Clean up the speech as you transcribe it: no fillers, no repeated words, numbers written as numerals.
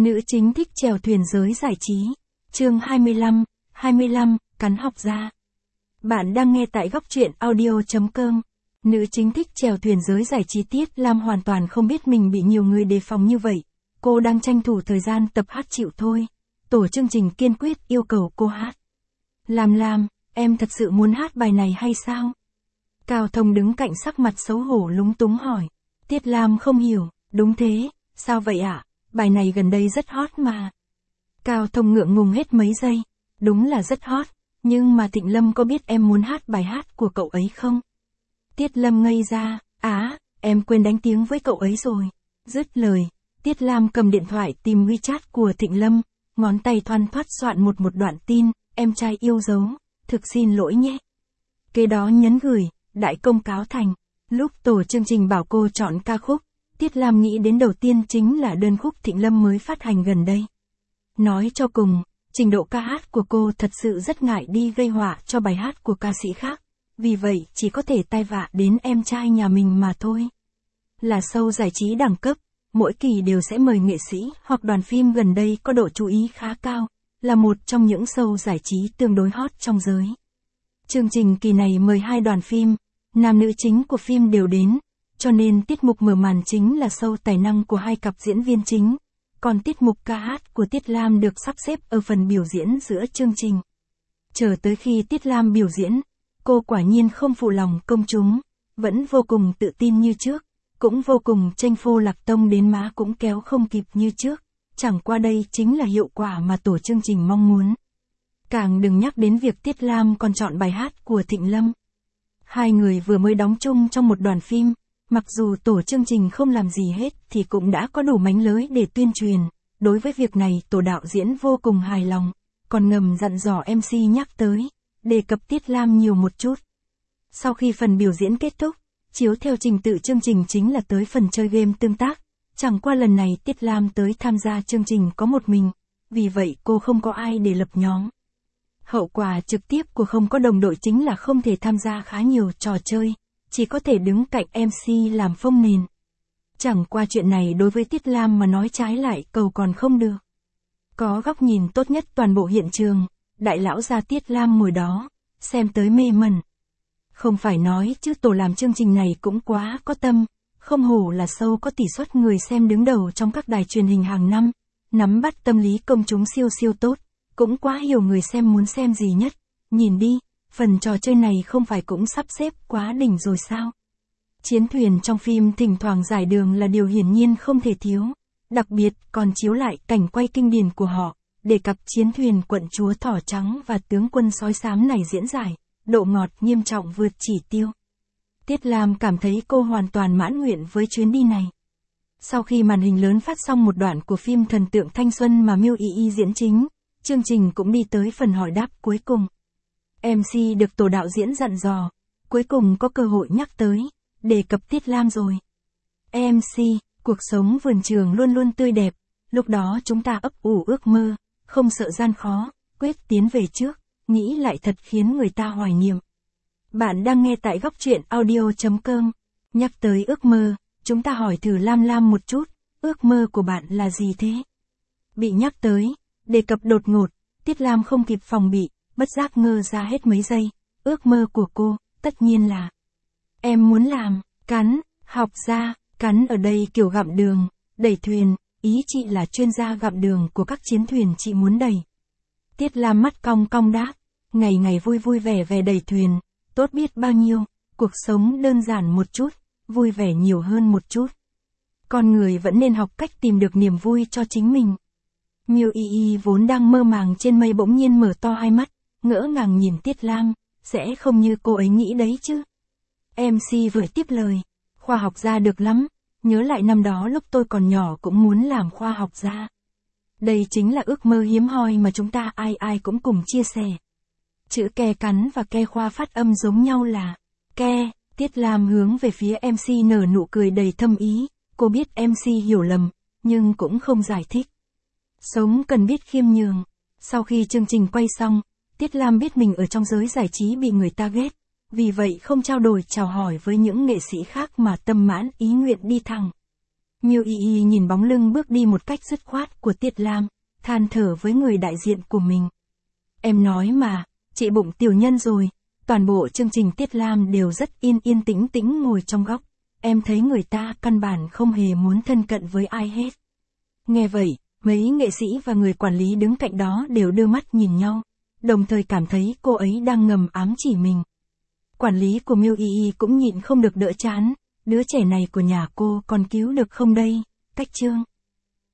Nữ chính thích chèo thuyền giới giải trí. Chương 25, cắn học ra. Bạn đang nghe tại góc truyện audio.com. Nữ chính thích chèo thuyền giới giải trí. Tiết Lam hoàn toàn không biết mình bị nhiều người đề phòng như vậy. Cô đang tranh thủ thời gian tập hát chịu thôi. Tổ chương trình kiên quyết yêu cầu cô hát. Lam, em thật sự muốn hát bài này hay sao? Cao Thông đứng cạnh sắc mặt xấu hổ lúng túng hỏi. Tiết Lam không hiểu, đúng thế, sao vậy ạ? Bài này gần đây rất hot mà. Cao Thông ngượng ngùng hết mấy giây. Đúng là rất hot, nhưng mà Thịnh Lâm có biết em muốn hát bài hát của cậu ấy không? Tiết Lâm ngây ra, em quên đánh tiếng với cậu ấy rồi. Dứt lời, Tiết Lam cầm điện thoại tìm WeChat của Thịnh Lâm, ngón tay thoăn thoắt soạn một đoạn tin, em trai yêu dấu, thực xin lỗi nhé. Kế đó nhấn gửi, đại công cáo thành. Lúc tổ chương trình bảo cô chọn ca khúc, Tiết Lam nghĩ đến đầu tiên chính là đơn khúc Thịnh Lâm mới phát hành gần đây. Nói cho cùng, trình độ ca hát của cô thật sự rất ngại đi gây họa cho bài hát của ca sĩ khác, vì vậy chỉ có thể tai vạ đến em trai nhà mình mà thôi. Là show giải trí đẳng cấp, mỗi kỳ đều sẽ mời nghệ sĩ hoặc đoàn phim gần đây có độ chú ý khá cao, là một trong những show giải trí tương đối hot trong giới. Chương trình kỳ này mời 2 đoàn phim, nam nữ chính của phim đều đến, cho nên tiết mục mở màn chính là show tài năng của 2 cặp diễn viên chính, còn tiết mục ca hát của Tiết Lam được sắp xếp ở phần biểu diễn giữa chương trình. Chờ tới khi Tiết Lam biểu diễn, cô quả nhiên không phụ lòng công chúng, vẫn vô cùng tự tin như trước, cũng vô cùng chênh phô lạc tông đến má cũng kéo không kịp như trước, chẳng qua đây chính là hiệu quả mà tổ chương trình mong muốn. Càng đừng nhắc đến việc Tiết Lam còn chọn bài hát của Thịnh Lâm. 2 người vừa mới đóng chung trong một đoàn phim, mặc dù tổ chương trình không làm gì hết thì cũng đã có đủ mánh lới để tuyên truyền. Đối với việc này tổ đạo diễn vô cùng hài lòng, còn ngầm dặn dò MC nhắc tới, đề cập Tiết Lam nhiều một chút. Sau khi phần biểu diễn kết thúc, chiếu theo trình tự chương trình chính là tới phần chơi game tương tác. Chẳng qua lần này Tiết Lam tới tham gia chương trình có một mình, vì vậy cô không có ai để lập nhóm. Hậu quả trực tiếp của không có đồng đội chính là không thể tham gia khá nhiều trò chơi, chỉ có thể đứng cạnh MC làm phông nền. Chẳng qua chuyện này đối với Tiết Lam mà nói trái lại cầu còn không được. Có góc nhìn tốt nhất toàn bộ hiện trường, đại lão gia Tiết Lam ngồi đó, xem tới mê mẩn. Không phải nói chứ tổ làm chương trình này cũng quá có tâm, không hổ là show có tỷ suất người xem đứng đầu trong các đài truyền hình hàng năm, nắm bắt tâm lý công chúng siêu tốt, cũng quá hiểu người xem muốn xem gì nhất. Nhìn đi, phần trò chơi này không phải cũng sắp xếp quá đỉnh rồi sao? Chiến thuyền trong phim thỉnh thoảng giải đường là điều hiển nhiên không thể thiếu, đặc biệt còn chiếu lại cảnh quay kinh điển của họ, để cặp chiến thuyền quận chúa thỏ trắng và tướng quân sói xám này diễn giải, độ ngọt nghiêm trọng vượt chỉ tiêu. Tiết Lam cảm thấy cô hoàn toàn mãn nguyện với chuyến đi này. Sau khi màn hình lớn phát xong một đoạn của phim Thần tượng thanh xuân mà Miu Y diễn chính, chương trình cũng đi tới phần hỏi đáp cuối cùng. MC được tổ đạo diễn dặn dò, cuối cùng có cơ hội nhắc tới, đề cập Tiết Lam rồi. MC, cuộc sống vườn trường luôn luôn tươi đẹp, lúc đó chúng ta ấp ủ ước mơ, không sợ gian khó, quyết tiến về trước, nghĩ lại thật khiến người ta hoài niệm. Bạn đang nghe tại góc truyện audio.com. Nhắc tới ước mơ, chúng ta hỏi thử Lam một chút, ước mơ của bạn là gì thế? Bị nhắc tới, đề cập đột ngột, Tiết Lam không kịp phòng bị, bất giác ngơ ra hết mấy giây. Ước mơ của cô, tất nhiên là em muốn làm, học ra, cắn ở đây kiểu gặm đường, đẩy thuyền, ý chị là chuyên gia gặm đường của các chiến thuyền chị muốn đẩy. Tiết Lam mắt cong cong đáp, ngày vui vẻ đẩy thuyền, tốt biết bao nhiêu, cuộc sống đơn giản một chút, vui vẻ nhiều hơn một chút. Con người vẫn nên học cách tìm được niềm vui cho chính mình. Miu Y vốn đang mơ màng trên mây bỗng nhiên mở to hai mắt, ngỡ ngàng nhìn Tiết Lam, sẽ không như cô ấy nghĩ đấy chứ. MC vừa tiếp lời, khoa học gia được lắm, nhớ lại năm đó lúc tôi còn nhỏ cũng muốn làm khoa học gia. Đây chính là ước mơ hiếm hoi mà chúng ta ai cũng cùng chia sẻ. Chữ ke cắn và ke khoa phát âm giống nhau là ke. Tiết Lam hướng về phía MC nở nụ cười đầy thâm ý, cô biết MC hiểu lầm, nhưng cũng không giải thích. Sống cần biết khiêm nhường. Sau khi chương trình quay xong, Tiết Lam biết mình ở trong giới giải trí bị người ta ghét, vì vậy không trao đổi chào hỏi với những nghệ sĩ khác mà tâm mãn ý nguyện đi thẳng. Miêu Y Y nhìn bóng lưng bước đi một cách dứt khoát của Tiết Lam, than thở với người đại diện của mình. Em nói mà, chị bụng tiểu nhân rồi. Toàn bộ chương trình Tiết Lam đều rất yên tĩnh tĩnh ngồi trong góc. Em thấy người ta căn bản không hề muốn thân cận với ai hết. Nghe vậy, mấy nghệ sĩ và người quản lý đứng cạnh đó đều đưa mắt nhìn nhau, đồng thời cảm thấy cô ấy đang ngầm ám chỉ mình. Quản lý của Miêu Y Y cũng nhịn không được đỡ chán, đứa trẻ này của nhà cô còn cứu được không đây, Cách Trương.